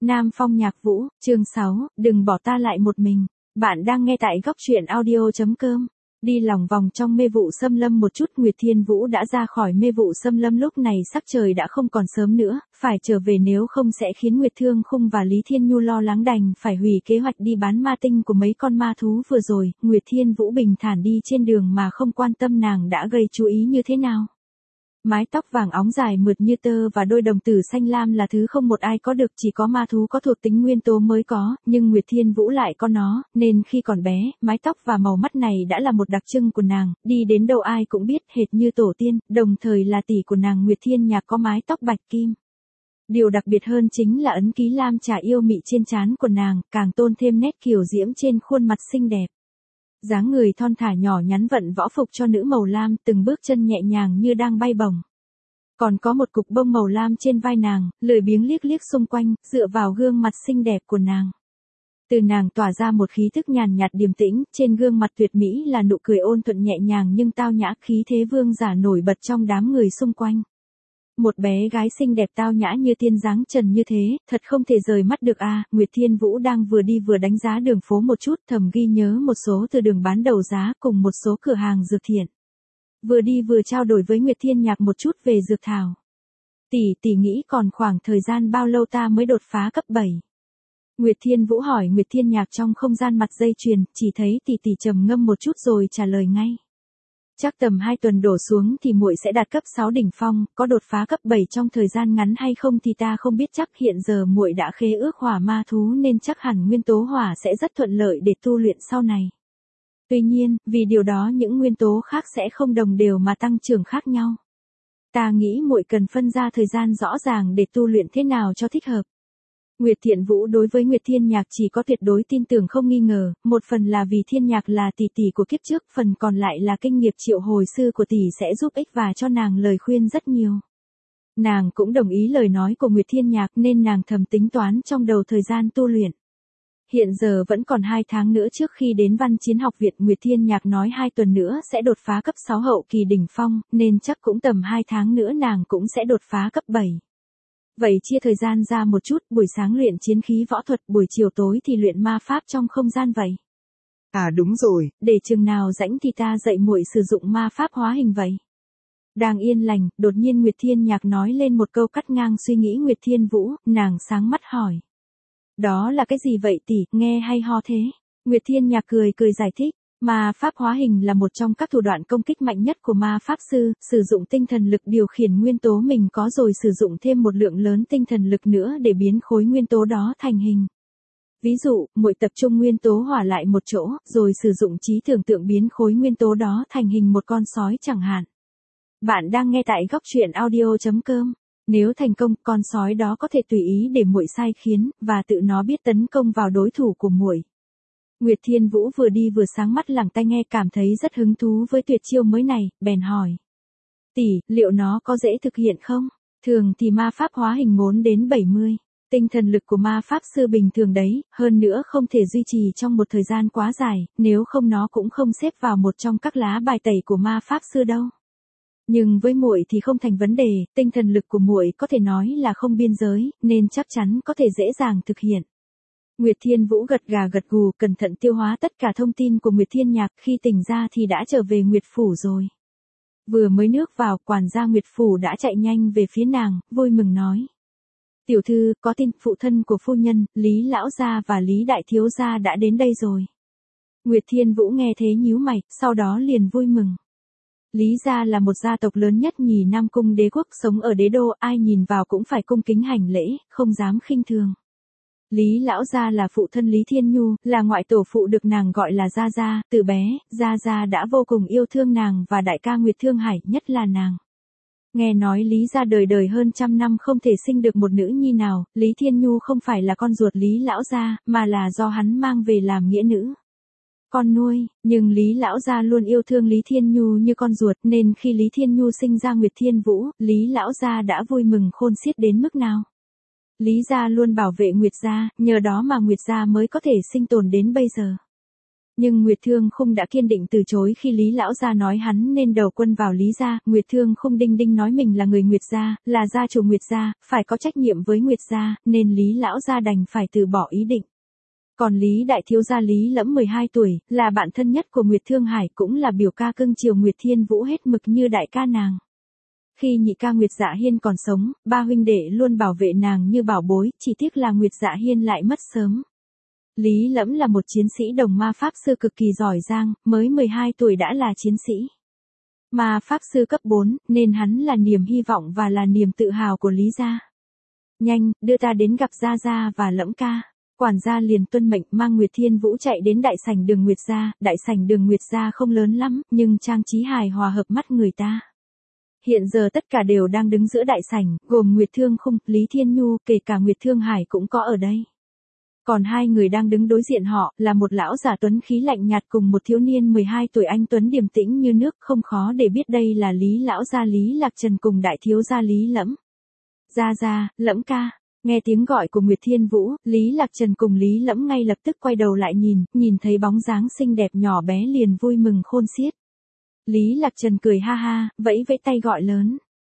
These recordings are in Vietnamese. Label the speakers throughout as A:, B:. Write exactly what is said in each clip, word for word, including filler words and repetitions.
A: Nam Phong Nhạc Vũ, chương sáu, đừng bỏ ta lại một mình. Bạn đang nghe tại góc truyện audio chấm com. Đi lòng vòng trong mê vụ xâm lâm một chút, Nguyệt Thiên Vũ đã ra khỏi mê vụ xâm lâm, lúc này sắc trời đã không còn sớm nữa, phải trở về nếu không sẽ khiến Nguyệt Thương Khung và Lý Thiên Nhu lo lắng, đành phải hủy kế hoạch đi bán ma tinh của mấy con ma thú vừa rồi. Nguyệt Thiên Vũ bình thản đi trên đường mà không quan tâm nàng đã gây chú ý như thế nào. Mái tóc vàng óng dài mượt như tơ và đôi đồng tử xanh lam là thứ không một ai có được, chỉ có ma thú có thuộc tính nguyên tố mới có, nhưng Nguyệt Thiên Vũ lại có nó, nên khi còn bé, mái tóc và màu mắt này đã là một đặc trưng của nàng, đi đến đâu ai cũng biết, hệt như tổ tiên, đồng thời là tỷ của nàng Nguyệt Thiên Nhạc có mái tóc bạch kim. Điều đặc biệt hơn chính là ấn ký lam trà yêu mị trên trán của nàng, càng tôn thêm nét kiều diễm trên khuôn mặt xinh đẹp. Dáng người thon thả nhỏ nhắn vận võ phục cho nữ màu lam, từng bước chân nhẹ nhàng như đang bay bổng. Còn có một cục bông màu lam trên vai nàng, lười biếng liếc liếc xung quanh, dựa vào gương mặt xinh đẹp của nàng. Từ nàng tỏa ra một khí thức nhàn nhạt điềm tĩnh, trên gương mặt tuyệt mỹ là nụ cười ôn thuận nhẹ nhàng nhưng tao nhã, khí thế vương giả nổi bật trong đám người xung quanh. Một bé gái xinh đẹp tao nhã như tiên dáng trần như thế, thật không thể rời mắt được à. Nguyệt Thiên Vũ đang vừa đi vừa đánh giá đường phố một chút, thầm ghi nhớ một số từ đường bán đầu giá cùng một số cửa hàng dược thiện. Vừa đi vừa trao đổi với Nguyệt Thiên Nhạc một chút về dược thảo. Tỷ, tỷ nghĩ còn khoảng thời gian bao lâu ta mới đột phá cấp bảy? Nguyệt Thiên Vũ hỏi Nguyệt Thiên Nhạc trong không gian mặt dây chuyền, chỉ thấy tỷ tỷ trầm ngâm một chút rồi trả lời ngay. Chắc tầm hai tuần đổ xuống thì muội sẽ đạt cấp sáu đỉnh phong, có đột phá cấp bảy trong thời gian ngắn hay không thì ta không biết chắc, hiện giờ muội đã khế ước hỏa ma thú nên chắc hẳn nguyên tố hỏa sẽ rất thuận lợi để tu luyện sau này. Tuy nhiên, vì điều đó những nguyên tố khác sẽ không đồng đều mà tăng trưởng khác nhau. Ta nghĩ muội cần phân ra thời gian rõ ràng để tu luyện thế nào cho thích hợp. Nguyệt Thiện Vũ đối với Nguyệt Thiên Nhạc chỉ có tuyệt đối tin tưởng không nghi ngờ, một phần là vì Thiên Nhạc là tỷ tỷ của kiếp trước, phần còn lại là kinh nghiệm triệu hồi sư của tỷ sẽ giúp ích và cho nàng lời khuyên rất nhiều. Nàng cũng đồng ý lời nói của Nguyệt Thiên Nhạc nên nàng thầm tính toán trong đầu thời gian tu luyện. Hiện giờ vẫn còn hai tháng nữa trước khi đến Văn Chiến học viện, Nguyệt Thiên Nhạc nói hai tuần nữa sẽ đột phá cấp sáu hậu kỳ đỉnh phong, nên chắc cũng tầm hai tháng nữa nàng cũng sẽ đột phá cấp bảy. Vậy chia thời gian ra một chút, buổi sáng luyện chiến khí võ thuật, buổi chiều tối thì luyện ma pháp trong không gian vậy.
B: À đúng rồi,
A: để chừng nào rảnh thì ta dạy muội sử dụng ma pháp hóa hình vậy. Đang yên lành, đột nhiên Nguyệt Thiên Nhạc nói lên một câu cắt ngang suy nghĩ Nguyệt Thiên Vũ, nàng sáng mắt hỏi. Đó là cái gì vậy tỷ, nghe hay ho thế? Nguyệt Thiên Nhạc cười cười giải thích. Ma pháp hóa hình là một trong các thủ đoạn công kích mạnh nhất của ma pháp sư, sử dụng tinh thần lực điều khiển nguyên tố mình có rồi sử dụng thêm một lượng lớn tinh thần lực nữa để biến khối nguyên tố đó thành hình. Ví dụ, muội tập trung nguyên tố hỏa lại một chỗ, rồi sử dụng trí tưởng tượng biến khối nguyên tố đó thành hình một con sói chẳng hạn. Bạn đang nghe tại góc truyện audio chấm com. Nếu thành công, con sói đó có thể tùy ý để muội sai khiến, và tự nó biết tấn công vào đối thủ của muội. Nguyệt Thiên Vũ vừa đi vừa sáng mắt lẳng tai nghe, cảm thấy rất hứng thú với tuyệt chiêu mới này, bèn hỏi. Tỷ, liệu nó có dễ thực hiện không? Thường thì ma pháp hóa hình bốn đến bảy mươi. Tinh thần lực của ma pháp sư bình thường đấy, hơn nữa không thể duy trì trong một thời gian quá dài, nếu không nó cũng không xếp vào một trong các lá bài tẩy của ma pháp sư đâu. Nhưng với muội thì không thành vấn đề, tinh thần lực của muội có thể nói là không biên giới, nên chắc chắn có thể dễ dàng thực hiện. Nguyệt Thiên Vũ gật gà gật gù, cẩn thận tiêu hóa tất cả thông tin của Nguyệt Thiên Nhạc, khi tỉnh ra thì đã trở về Nguyệt Phủ rồi. Vừa mới nước vào, quản gia Nguyệt Phủ đã chạy nhanh về phía nàng, vui mừng nói. Tiểu thư, có tin, phụ thân của phu nhân, Lý Lão Gia và Lý Đại Thiếu Gia đã đến đây rồi. Nguyệt Thiên Vũ nghe thế nhíu mày, sau đó liền vui mừng. Lý gia là một gia tộc lớn nhất nhì Nam Cung đế quốc, sống ở đế đô, ai nhìn vào cũng phải cung kính hành lễ, không dám khinh thường. Lý Lão Gia là phụ thân Lý Thiên Nhu, là ngoại tổ phụ được nàng gọi là Gia Gia, từ bé, Gia Gia đã vô cùng yêu thương nàng và đại ca Nguyệt Thương Hải, nhất là nàng. Nghe nói Lý gia đời đời hơn trăm năm không thể sinh được một nữ nhi nào, Lý Thiên Nhu không phải là con ruột Lý Lão Gia, mà là do hắn mang về làm nghĩa nữ. Con nuôi, nhưng Lý Lão Gia luôn yêu thương Lý Thiên Nhu như con ruột, nên khi Lý Thiên Nhu sinh ra Nguyệt Thiên Vũ, Lý Lão Gia đã vui mừng khôn xiết đến mức nào. Lý gia luôn bảo vệ Nguyệt gia, nhờ đó mà Nguyệt gia mới có thể sinh tồn đến bây giờ. Nhưng Nguyệt Thương Khung đã kiên định từ chối khi Lý lão gia nói hắn nên đầu quân vào Lý gia. Nguyệt Thương Khung đinh đinh nói mình là người Nguyệt gia, là gia chủ Nguyệt gia, phải có trách nhiệm với Nguyệt gia, nên Lý lão gia đành phải từ bỏ ý định. Còn Lý đại thiếu gia Lý Lẫm mười hai tuổi, là bạn thân nhất của Nguyệt Thương Hải, cũng là biểu ca cưng chiều Nguyệt Thiên Vũ hết mực như đại ca nàng. Khi nhị ca Nguyệt Dạ Hiên còn sống, ba huynh đệ luôn bảo vệ nàng như bảo bối, chỉ tiếc là Nguyệt Dạ Hiên lại mất sớm. Lý Lẫm là một chiến sĩ đồng ma pháp sư cực kỳ giỏi giang, mới mười hai tuổi đã là chiến sĩ ma pháp sư cấp bốn, nên hắn là niềm hy vọng và là niềm tự hào của Lý gia. Nhanh, đưa ta đến gặp Gia Gia và Lẫm ca. Quản gia liền tuân mệnh mang Nguyệt Thiên Vũ chạy đến đại sảnh đường Nguyệt gia. Đại sảnh đường Nguyệt gia không lớn lắm, nhưng trang trí hài hòa hợp mắt người ta. Hiện giờ tất cả đều đang đứng giữa đại sảnh, gồm Nguyệt Thương Khung, Lý Thiên Nhu, kể cả Nguyệt Thương Hải cũng có ở đây. Còn hai người đang đứng đối diện họ, là một lão giả tuấn khí lạnh nhạt cùng một thiếu niên mười hai tuổi anh tuấn điềm tĩnh như nước, không khó để biết đây là Lý lão gia Lý Lạc Trần cùng đại thiếu gia Lý Lẫm. Gia Gia, Lẫm ca. Nghe tiếng gọi của Nguyệt Thiên Vũ, Lý Lạc Trần cùng Lý Lẫm ngay lập tức quay đầu lại nhìn, nhìn thấy bóng dáng xinh đẹp nhỏ bé liền vui mừng khôn xiết. Lý Lạc Trần cười ha ha, vẫy vẫy tay gọi lớn.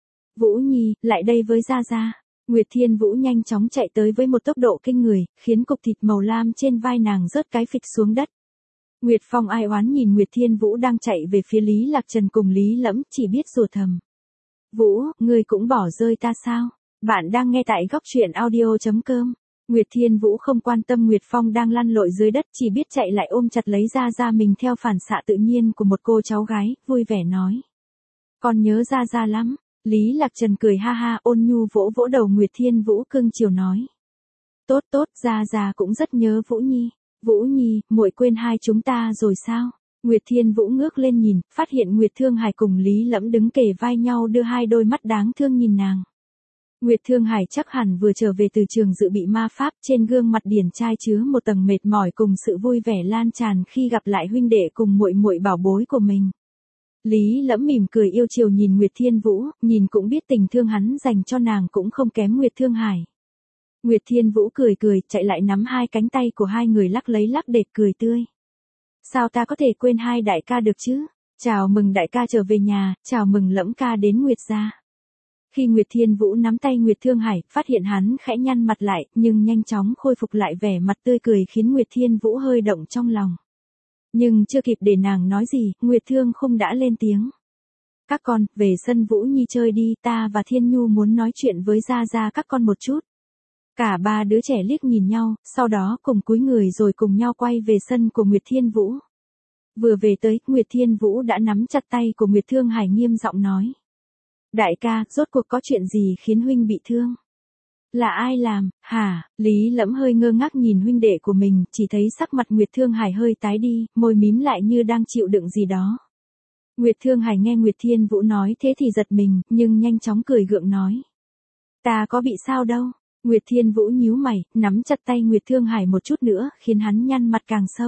A: Vũ Nhi, lại đây với Gia Gia. Nguyệt Thiên Vũ nhanh chóng chạy tới với một tốc độ kinh người, khiến cục thịt màu lam trên vai nàng rớt cái phịch xuống đất. Nguyệt Phong ai oán nhìn Nguyệt Thiên Vũ đang chạy về phía Lý Lạc Trần cùng Lý Lẫm, chỉ biết rủa thầm. Vũ, ngươi cũng bỏ rơi ta sao? Bạn đang nghe tại góc truyện audio chấm com. Nguyệt Thiên Vũ không quan tâm Nguyệt Phong đang lăn lội dưới đất, chỉ biết chạy lại ôm chặt lấy Gia Gia mình theo phản xạ tự nhiên của một cô cháu gái, vui vẻ nói. Con nhớ Gia Gia lắm. Lý Lạc Trần cười ha ha, ôn nhu vỗ vỗ đầu Nguyệt Thiên Vũ cưng chiều nói. Tốt tốt, Gia Gia cũng rất nhớ Vũ Nhi. Vũ Nhi, muội quên hai chúng ta rồi sao? Nguyệt Thiên Vũ ngước lên nhìn, phát hiện Nguyệt Thương Hải cùng Lý Lẫm đứng kề vai nhau đưa hai đôi mắt đáng thương nhìn nàng. Nguyệt Thương Hải chắc hẳn vừa trở về từ trường dự bị ma pháp, trên gương mặt điển trai chứa một tầng mệt mỏi cùng sự vui vẻ lan tràn khi gặp lại huynh đệ cùng muội muội bảo bối của mình. Lý Lẫm mỉm cười yêu chiều nhìn Nguyệt Thiên Vũ, nhìn cũng biết tình thương hắn dành cho nàng cũng không kém Nguyệt Thương Hải. Nguyệt Thiên Vũ cười cười, chạy lại nắm hai cánh tay của hai người lắc lấy lắc để cười tươi. Sao ta có thể quên hai đại ca được chứ? Chào mừng đại ca trở về nhà, chào mừng Lẫm ca đến Nguyệt gia. Khi Nguyệt Thiên Vũ nắm tay Nguyệt Thương Hải, phát hiện hắn khẽ nhăn mặt lại, nhưng nhanh chóng khôi phục lại vẻ mặt tươi cười khiến Nguyệt Thiên Vũ hơi động trong lòng. Nhưng chưa kịp để nàng nói gì, Nguyệt Thương Khung đã lên tiếng. Các con, về sân Vũ Nhi chơi đi, ta và Thiên Nhu muốn nói chuyện với Gia Gia các con một chút. Cả ba đứa trẻ liếc nhìn nhau, sau đó cùng cúi người rồi cùng nhau quay về sân của Nguyệt Thiên Vũ. Vừa về tới, Nguyệt Thiên Vũ đã nắm chặt tay của Nguyệt Thương Hải nghiêm giọng nói. Đại ca, rốt cuộc có chuyện gì khiến huynh bị thương? Là ai làm, hả? Lý Lẫm hơi ngơ ngác nhìn huynh đệ của mình, chỉ thấy sắc mặt Nguyệt Thương Hải hơi tái đi, môi mím lại như đang chịu đựng gì đó. Nguyệt Thương Hải nghe Nguyệt Thiên Vũ nói thế thì giật mình, nhưng nhanh chóng cười gượng nói. Ta có bị sao đâu? Nguyệt Thiên Vũ nhíu mày, nắm chặt tay Nguyệt Thương Hải một chút nữa, khiến hắn nhăn mặt càng sâu.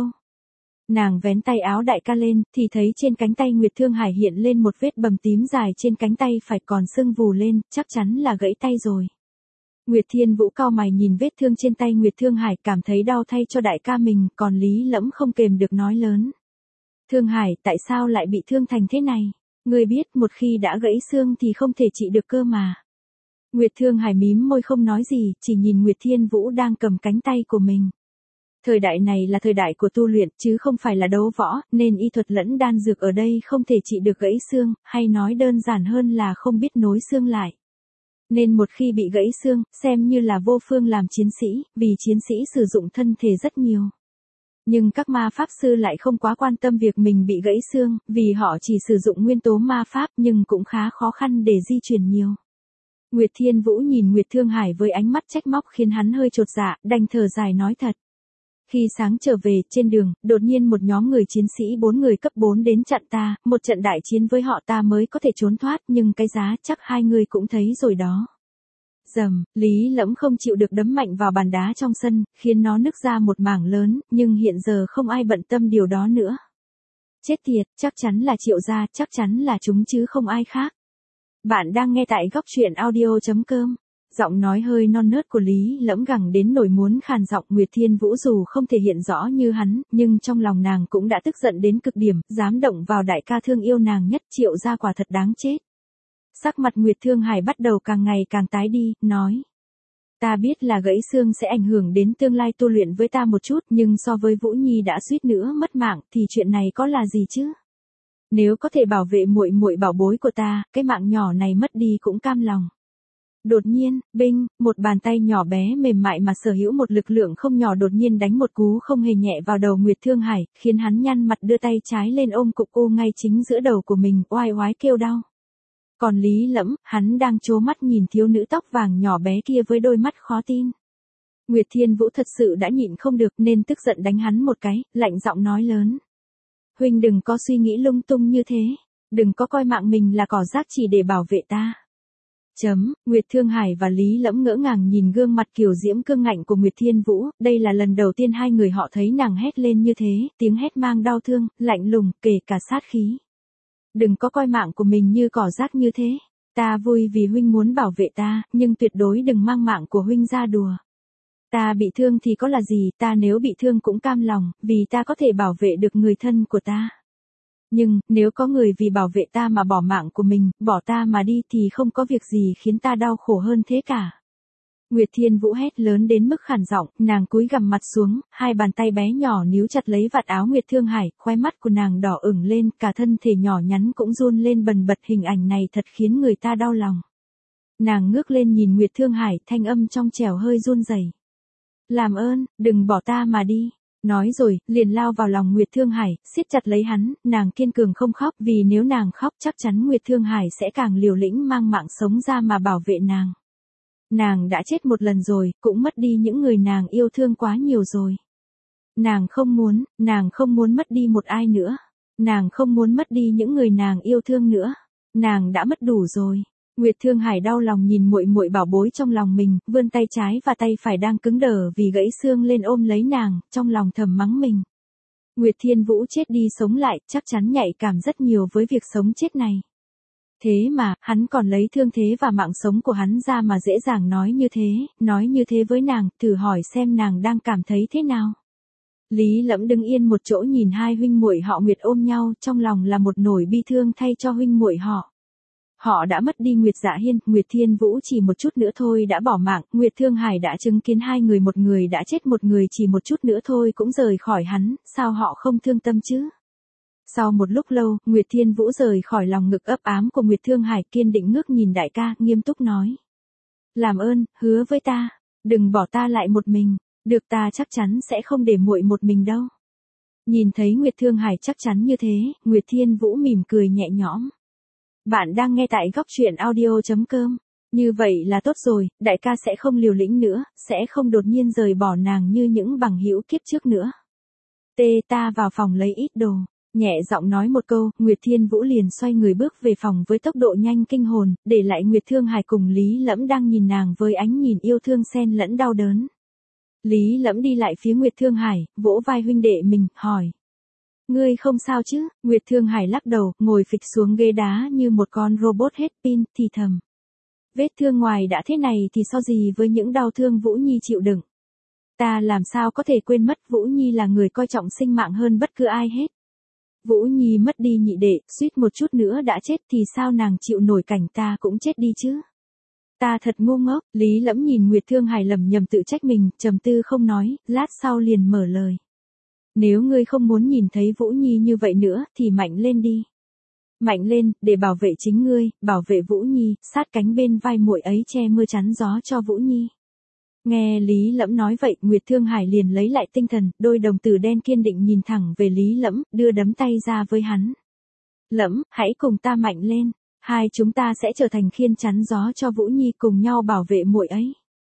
A: Nàng vén tay áo đại ca lên, thì thấy trên cánh tay Nguyệt Thương Hải hiện lên một vết bầm tím dài trên cánh tay phải còn sưng vù lên, chắc chắn là gãy tay rồi. Nguyệt Thiên Vũ cau mày nhìn vết thương trên tay Nguyệt Thương Hải, cảm thấy đau thay cho đại ca mình, còn Lý Lẫm không kềm được nói lớn. Thương Hải, tại sao lại bị thương thành thế này? Ngươi biết một khi đã gãy xương thì không thể trị được cơ mà. Nguyệt Thương Hải mím môi không nói gì, chỉ nhìn Nguyệt Thiên Vũ đang cầm cánh tay của mình. Thời đại này là thời đại của tu luyện, chứ không phải là đấu võ, nên y thuật lẫn đan dược ở đây không thể trị được gãy xương, hay nói đơn giản hơn là không biết nối xương lại. Nên một khi bị gãy xương, xem như là vô phương làm chiến sĩ, vì chiến sĩ sử dụng thân thể rất nhiều. Nhưng các ma pháp sư lại không quá quan tâm việc mình bị gãy xương, vì họ chỉ sử dụng nguyên tố ma pháp nhưng cũng khá khó khăn để di chuyển nhiều. Nguyệt Thiên Vũ nhìn Nguyệt Thương Hải với ánh mắt trách móc khiến hắn hơi chột dạ, đành thở dài nói thật. Khi sáng trở về, trên đường, đột nhiên một nhóm người chiến sĩ bốn người cấp bốn đến chặn ta, một trận đại chiến với họ ta mới có thể trốn thoát, nhưng cái giá chắc hai người cũng thấy rồi đó. Dầm, Lý Lẫm không chịu được đấm mạnh vào bàn đá trong sân, khiến nó nứt ra một mảng lớn, nhưng hiện giờ không ai bận tâm điều đó nữa. Chết tiệt, chắc chắn là Triệu gia, chắc chắn là chúng chứ không ai khác. Bạn đang nghe tại góc truyện audio chấm com. Giọng nói hơi non nớt của Lý Lẫm gẳng đến nổi muốn khàn giọng. Nguyệt Thiên Vũ dù không thể hiện rõ như hắn, nhưng trong lòng nàng cũng đã tức giận đến cực điểm, dám động vào đại ca thương yêu nàng nhất, Triệu gia quả thật đáng chết. Sắc mặt Nguyệt Thương Hải bắt đầu càng ngày càng tái đi, nói. Ta biết là gãy xương sẽ ảnh hưởng đến tương lai tu luyện với ta một chút, nhưng so với Vũ Nhi đã suýt nữa mất mạng thì chuyện này có là gì chứ? Nếu có thể bảo vệ muội muội bảo bối của ta, cái mạng nhỏ này mất đi cũng cam lòng. Đột nhiên, binh, một bàn tay nhỏ bé mềm mại mà sở hữu một lực lượng không nhỏ đột nhiên đánh một cú không hề nhẹ vào đầu Nguyệt Thương Hải, khiến hắn nhăn mặt đưa tay trái lên ôm cục u ngay chính giữa đầu của mình, oai oái kêu đau. Còn Lý Lẫm, hắn đang trố mắt nhìn thiếu nữ tóc vàng nhỏ bé kia với đôi mắt khó tin. Nguyệt Thiên Vũ thật sự đã nhịn không được nên tức giận đánh hắn một cái, lạnh giọng nói lớn. Huynh đừng có suy nghĩ lung tung như thế, đừng có coi mạng mình là cỏ rác chỉ để bảo vệ ta. Chấm, Nguyệt Thương Hải và Lý Lẫm ngỡ ngàng nhìn gương mặt kiều diễm cương ngạnh của Nguyệt Thiên Vũ, đây là lần đầu tiên hai người họ thấy nàng hét lên như thế, tiếng hét mang đau thương, lạnh lùng, kể cả sát khí. Đừng có coi mạng của mình như cỏ rác như thế, ta vui vì huynh muốn bảo vệ ta, nhưng tuyệt đối đừng mang mạng của huynh ra đùa. Ta bị thương thì có là gì, ta nếu bị thương cũng cam lòng, vì ta có thể bảo vệ được người thân của ta. Nhưng, nếu có người vì bảo vệ ta mà bỏ mạng của mình, bỏ ta mà đi thì không có việc gì khiến ta đau khổ hơn thế cả. Nguyệt Thiên Vũ hét lớn đến mức khản giọng, nàng cúi gằm mặt xuống, hai bàn tay bé nhỏ níu chặt lấy vạt áo Nguyệt Thương Hải, khóe mắt của nàng đỏ ửng lên, cả thân thể nhỏ nhắn cũng run lên bần bật, hình ảnh này thật khiến người ta đau lòng. Nàng ngước lên nhìn Nguyệt Thương Hải, thanh âm trong trẻo hơi run rẩy. Làm ơn, đừng bỏ ta mà đi. Nói rồi, liền lao vào lòng Nguyệt Thương Hải, siết chặt lấy hắn, nàng kiên cường không khóc, vì nếu nàng khóc chắc chắn Nguyệt Thương Hải sẽ càng liều lĩnh mang mạng sống ra mà bảo vệ nàng. Nàng đã chết một lần rồi, cũng mất đi những người nàng yêu thương quá nhiều rồi. Nàng không muốn, nàng không muốn mất đi một ai nữa. Nàng không muốn mất đi những người nàng yêu thương nữa. Nàng đã mất đủ rồi. Nguyệt Thương Hải đau lòng nhìn muội muội bảo bối trong lòng mình, vươn tay trái và tay phải đang cứng đờ vì gãy xương lên ôm lấy nàng, trong lòng thầm mắng mình. Nguyệt Thiên Vũ chết đi sống lại, chắc chắn nhạy cảm rất nhiều với việc sống chết này. Thế mà, hắn còn lấy thương thế và mạng sống của hắn ra mà dễ dàng nói như thế, nói như thế với nàng, thử hỏi xem nàng đang cảm thấy thế nào. Lý Lẫm đứng yên một chỗ nhìn hai huynh muội họ Nguyệt ôm nhau, trong lòng là một nỗi bi thương thay cho huynh muội họ. Họ đã mất đi Nguyệt Dạ Hiên, Nguyệt Thiên Vũ chỉ một chút nữa thôi đã bỏ mạng, Nguyệt Thương Hải đã chứng kiến hai người, một người đã chết, một người chỉ một chút nữa thôi cũng rời khỏi hắn, sao họ không thương tâm chứ? Sau một lúc lâu, Nguyệt Thiên Vũ rời khỏi lòng ngực ấp ám của Nguyệt Thương Hải, kiên định ngước nhìn đại ca, nghiêm túc nói. Làm ơn, hứa với ta, đừng bỏ ta lại một mình, được, ta chắc chắn sẽ không để muội một mình đâu. Nhìn thấy Nguyệt Thương Hải chắc chắn như thế, Nguyệt Thiên Vũ mỉm cười nhẹ nhõm. Bạn đang nghe tại góc truyện audio chấm com. Như vậy là tốt rồi, đại ca sẽ không liều lĩnh nữa, sẽ không đột nhiên rời bỏ nàng như những bằng hữu kiếp trước nữa. Tê ta vào phòng lấy ít đồ. Nhẹ giọng nói một câu, Nguyệt Thiên Vũ liền xoay người bước về phòng với tốc độ nhanh kinh hồn, để lại Nguyệt Thương Hải cùng Lý Lẫm đang nhìn nàng với ánh nhìn yêu thương xen lẫn đau đớn. Lý Lẫm đi lại phía Nguyệt Thương Hải, vỗ vai huynh đệ mình, hỏi. Ngươi không sao chứ? Nguyệt Thương Hải lắc đầu, ngồi phịch xuống ghế đá như một con robot hết pin, thì thầm. Vết thương ngoài đã thế này thì so gì với những đau thương Vũ Nhi chịu đựng. Ta làm sao có thể quên mất Vũ Nhi là người coi trọng sinh mạng hơn bất cứ ai hết. Vũ Nhi mất đi nhị đệ, suýt một chút nữa đã chết thì sao nàng chịu nổi cảnh ta cũng chết đi chứ? Ta thật ngu ngốc. Lý Lẫm nhìn Nguyệt Thương Hải lẩm nhẩm tự trách mình, trầm tư không nói, lát sau liền mở lời. Nếu ngươi không muốn nhìn thấy Vũ Nhi như vậy nữa, thì mạnh lên đi. Mạnh lên, để bảo vệ chính ngươi, bảo vệ Vũ Nhi, sát cánh bên vai muội ấy che mưa chắn gió cho Vũ Nhi. Nghe Lý Lẫm nói vậy, Nguyệt Thương Hải liền lấy lại tinh thần, đôi đồng tử đen kiên định nhìn thẳng về Lý Lẫm, đưa đấm tay ra với hắn. Lẫm, hãy cùng ta mạnh lên, hai chúng ta sẽ trở thành khiên chắn gió cho Vũ Nhi, cùng nhau bảo vệ muội ấy.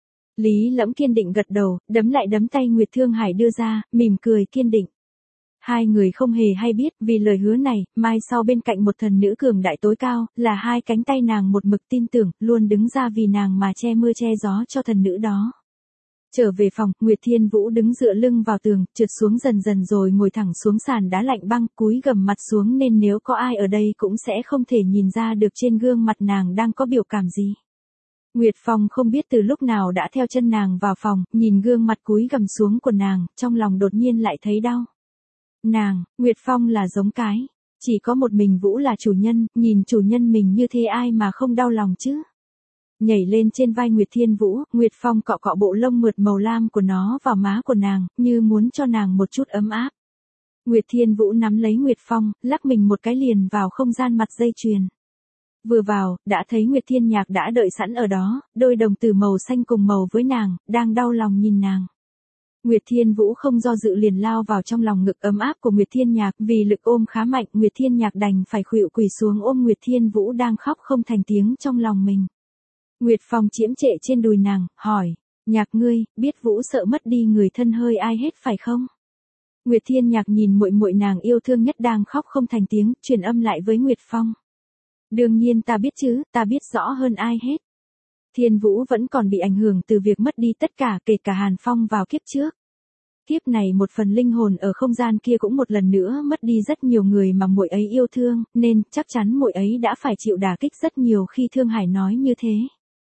A: Lý Lẫm kiên định gật đầu, đấm lại đấm tay Nguyệt Thương Hải đưa ra, mỉm cười kiên định. Hai người không hề hay biết, vì lời hứa này, mai sau bên cạnh một thần nữ cường đại tối cao, là hai cánh tay nàng một mực tin tưởng, luôn đứng ra vì nàng mà che mưa che gió cho thần nữ đó. Trở về phòng, Nguyệt Thiên Vũ đứng dựa lưng vào tường, trượt xuống dần dần rồi ngồi thẳng xuống sàn đá lạnh băng, cúi gằm mặt xuống nên nếu có ai ở đây cũng sẽ không thể nhìn ra được trên gương mặt nàng đang có biểu cảm gì. Nguyệt Phong không biết từ lúc nào đã theo chân nàng vào phòng, nhìn gương mặt cúi gằm xuống của nàng, trong lòng đột nhiên lại thấy đau. Nàng, Nguyệt Phong là giống cái. Chỉ có một mình Vũ là chủ nhân, nhìn chủ nhân mình như thế ai mà không đau lòng chứ. Nhảy lên trên vai Nguyệt Thiên Vũ, Nguyệt Phong cọ cọ bộ lông mượt màu lam của nó vào má của nàng, như muốn cho nàng một chút ấm áp. Nguyệt Thiên Vũ nắm lấy Nguyệt Phong, lắc mình một cái liền vào không gian mặt dây chuyền. Vừa vào, đã thấy Nguyệt Thiên Nhạc đã đợi sẵn ở đó, đôi đồng tử màu xanh cùng màu với nàng, đang đau lòng nhìn nàng. Nguyệt Thiên Vũ không do dự liền lao vào trong lòng ngực ấm áp của Nguyệt Thiên Nhạc, vì lực ôm khá mạnh, Nguyệt Thiên Nhạc đành phải khuỵu quỳ xuống ôm Nguyệt Thiên Vũ đang khóc không thành tiếng trong lòng mình. Nguyệt Phong chiếm trệ trên đùi nàng, hỏi, Nhạc ngươi, biết Vũ sợ mất đi người thân hơi ai hết phải không? Nguyệt Thiên Nhạc nhìn muội muội nàng yêu thương nhất đang khóc không thành tiếng, truyền âm lại với Nguyệt Phong. Đương nhiên ta biết chứ, ta biết rõ hơn ai hết. Thiên Vũ vẫn còn bị ảnh hưởng từ việc mất đi tất cả, kể cả Hàn Phong vào kiếp trước. Kiếp này một phần linh hồn ở không gian kia cũng một lần nữa mất đi rất nhiều người mà muội ấy yêu thương, nên chắc chắn muội ấy đã phải chịu đả kích rất nhiều khi Thương Hải nói như thế.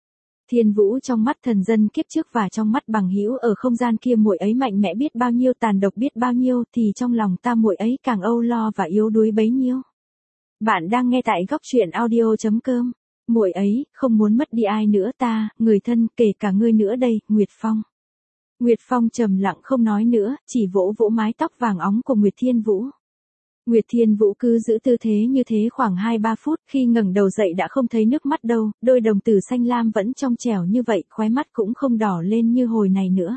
A: Thiên Vũ trong mắt thần dân kiếp trước và trong mắt bằng hữu ở không gian kia muội ấy mạnh mẽ biết bao nhiêu, tàn độc biết bao nhiêu, thì trong lòng ta muội ấy càng âu lo và yếu đuối bấy nhiêu. Bạn đang nghe tại góc truyện audio chấm com. Muội ấy không muốn mất đi ai nữa, ta, người thân, kể cả ngươi nữa đây, Nguyệt Phong. Nguyệt Phong trầm lặng không nói nữa, chỉ vỗ vỗ mái tóc vàng óng của Nguyệt Thiên Vũ. Nguyệt Thiên Vũ cứ giữ tư thế như thế khoảng hai ba phút, khi ngẩng đầu dậy đã không thấy nước mắt đâu, đôi đồng tử xanh lam vẫn trong trẻo như vậy, khóe mắt cũng không đỏ lên như hồi này nữa.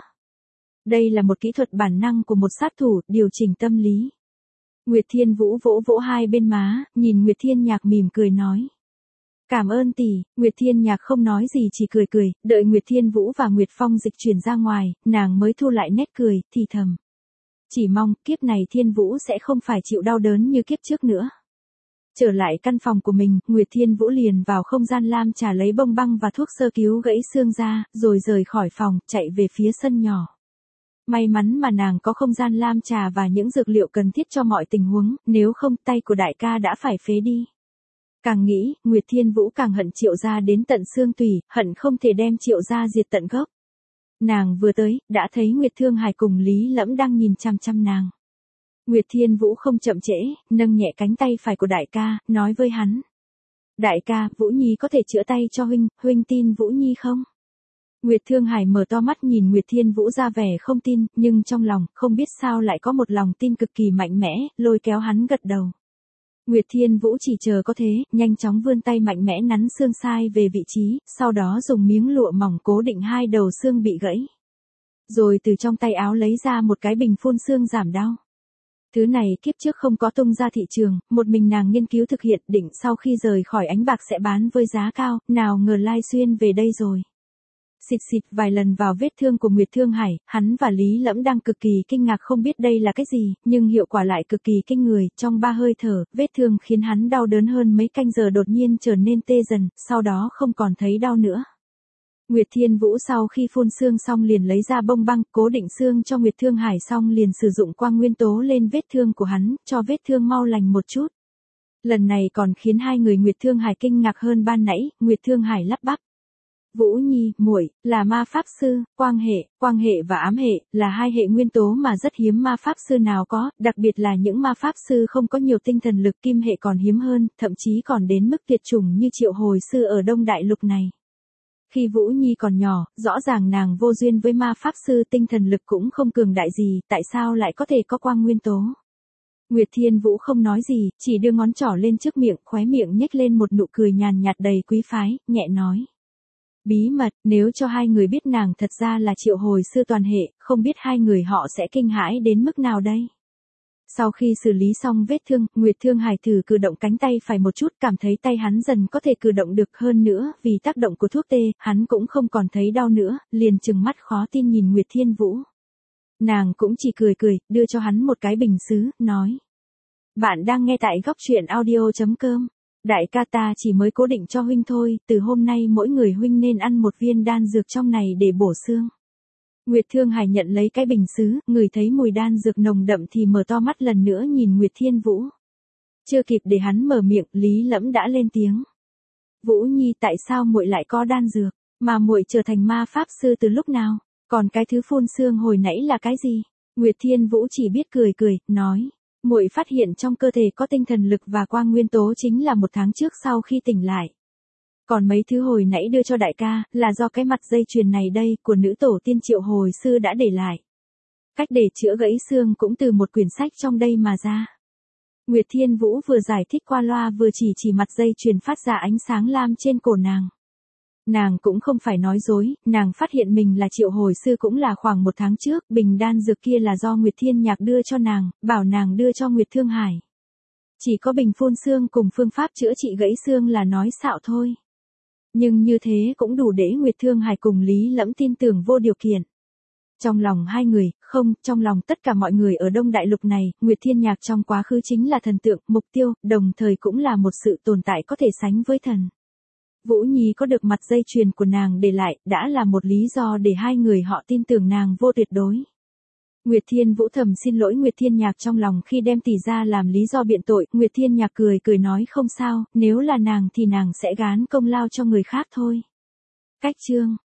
A: Đây là một kỹ thuật bản năng của một sát thủ, điều chỉnh tâm lý. Nguyệt Thiên Vũ vỗ vỗ hai bên má, nhìn Nguyệt Thiên Nhạc mỉm cười nói. Cảm ơn tỷ. Nguyệt Thiên Nhạc không nói gì chỉ cười cười, đợi Nguyệt Thiên Vũ và Nguyệt Phong dịch chuyển ra ngoài, nàng mới thu lại nét cười, thì thầm. Chỉ mong kiếp này Thiên Vũ sẽ không phải chịu đau đớn như kiếp trước nữa. Trở lại căn phòng của mình, Nguyệt Thiên Vũ liền vào không gian lam trà lấy bông băng và thuốc sơ cứu gãy xương ra, rồi rời khỏi phòng, chạy về phía sân nhỏ. May mắn mà nàng có không gian lam trà và những dược liệu cần thiết cho mọi tình huống, nếu không tay của đại ca đã phải phế đi. Càng nghĩ, Nguyệt Thiên Vũ càng hận Triệu gia đến tận xương tủy, hận không thể đem Triệu gia diệt tận gốc. Nàng vừa tới, đã thấy Nguyệt Thương Hải cùng Lý Lẫm đang nhìn chăm chăm nàng. Nguyệt Thiên Vũ không chậm trễ, nâng nhẹ cánh tay phải của đại ca, nói với hắn. Đại ca, Vũ Nhi có thể chữa tay cho huynh, huynh tin Vũ Nhi không? Nguyệt Thương Hải mở to mắt nhìn Nguyệt Thiên Vũ ra vẻ không tin, nhưng trong lòng, không biết sao lại có một lòng tin cực kỳ mạnh mẽ, lôi kéo hắn gật đầu. Nguyệt Thiên Vũ chỉ chờ có thế, nhanh chóng vươn tay mạnh mẽ nắn xương sai về vị trí, sau đó dùng miếng lụa mỏng cố định hai đầu xương bị gãy. Rồi từ trong tay áo lấy ra một cái bình phun xương giảm đau. Thứ này kiếp trước không có tung ra thị trường, một mình nàng nghiên cứu thực hiện, định sau khi rời khỏi ánh bạc sẽ bán với giá cao, nào ngờ Lai Xuyên về đây rồi. Xịt xịt vài lần vào vết thương của Nguyệt Thương Hải, hắn và Lý Lẫm đang cực kỳ kinh ngạc không biết đây là cái gì, nhưng hiệu quả lại cực kỳ kinh người, trong ba hơi thở, vết thương khiến hắn đau đớn hơn mấy canh giờ đột nhiên trở nên tê dần, sau đó không còn thấy đau nữa. Nguyệt Thiên Vũ sau khi phun xương xong liền lấy ra bông băng, cố định xương cho Nguyệt Thương Hải xong liền sử dụng quang nguyên tố lên vết thương của hắn, cho vết thương mau lành một chút. Lần này còn khiến hai người Nguyệt Thương Hải kinh ngạc hơn ban nãy, Nguyệt Thương Hải lắp bắp. Vũ Nhi, muội là ma pháp sư, quang hệ, quang hệ và ám hệ, là hai hệ nguyên tố mà rất hiếm ma pháp sư nào có, đặc biệt là những ma pháp sư không có nhiều tinh thần lực, kim hệ còn hiếm hơn, thậm chí còn đến mức tuyệt chủng như Triệu Hồi sư ở Đông Đại Lục này. Khi Vũ Nhi còn nhỏ, rõ ràng nàng vô duyên với ma pháp sư, tinh thần lực cũng không cường đại gì, tại sao lại có thể có quang nguyên tố? Nguyệt Thiên Vũ không nói gì, chỉ đưa ngón trỏ lên trước miệng, khóe miệng nhếch lên một nụ cười nhàn nhạt đầy quý phái, nhẹ nói. Bí mật, nếu cho hai người biết nàng thật ra là Triệu Hồi sư toàn hệ, không biết hai người họ sẽ kinh hãi đến mức nào đây? Sau khi xử lý xong vết thương, Nguyệt Thương Hải thử cử động cánh tay phải một chút, cảm thấy tay hắn dần có thể cử động được hơn nữa, vì tác động của thuốc tê, hắn cũng không còn thấy đau nữa, liền trừng mắt khó tin nhìn Nguyệt Thiên Vũ. Nàng cũng chỉ cười cười, đưa cho hắn một cái bình sứ, nói. Bạn đang nghe tại góc truyện audio chấm com. Đại ca ta chỉ mới cố định cho huynh thôi, từ hôm nay mỗi người huynh nên ăn một viên đan dược trong này để bổ xương. Nguyệt Thương Hải nhận lấy cái bình sứ, ngửi thấy mùi đan dược nồng đậm thì mở to mắt lần nữa nhìn Nguyệt Thiên Vũ. Chưa kịp để hắn mở miệng, Lý Lẫm đã lên tiếng. Vũ Nhi, tại sao muội lại có đan dược? Mà muội trở thành ma pháp sư từ lúc nào? Còn cái thứ phun sương hồi nãy là cái gì? Nguyệt Thiên Vũ chỉ biết cười cười, nói. Muội phát hiện trong cơ thể có tinh thần lực và quang nguyên tố chính là một tháng trước sau khi tỉnh lại. Còn mấy thứ hồi nãy đưa cho đại ca, là do cái mặt dây chuyền này đây, của nữ tổ tiên Triệu hồi sư đã để lại. Cách để chữa gãy xương cũng từ một quyển sách trong đây mà ra. Nguyệt Thiên Vũ vừa giải thích qua loa vừa chỉ chỉ mặt dây chuyền phát ra ánh sáng lam trên cổ nàng. Nàng cũng không phải nói dối, nàng phát hiện mình là triệu hồi sư cũng là khoảng một tháng trước, bình đan dược kia là do Nguyệt Thiên Nhạc đưa cho nàng, bảo nàng đưa cho Nguyệt Thương Hải. Chỉ có bình phun xương cùng phương pháp chữa trị gãy xương là nói xạo thôi. Nhưng như thế cũng đủ để Nguyệt Thương Hải cùng Lý Lẫm tin tưởng vô điều kiện. Trong lòng hai người, không, trong lòng tất cả mọi người ở Đông Đại Lục này, Nguyệt Thiên Nhạc trong quá khứ chính là thần tượng, mục tiêu, đồng thời cũng là một sự tồn tại có thể sánh với thần. Vũ Nhi có được mặt dây chuyền của nàng để lại, đã là một lý do để hai người họ tin tưởng nàng vô tuyệt đối. Nguyệt Thiên Vũ thầm xin lỗi Nguyệt Thiên Nhạc trong lòng khi đem tỷ ra làm lý do biện tội, Nguyệt Thiên Nhạc cười cười nói không sao, nếu là nàng thì nàng sẽ gán công lao cho người khác thôi. Cách chương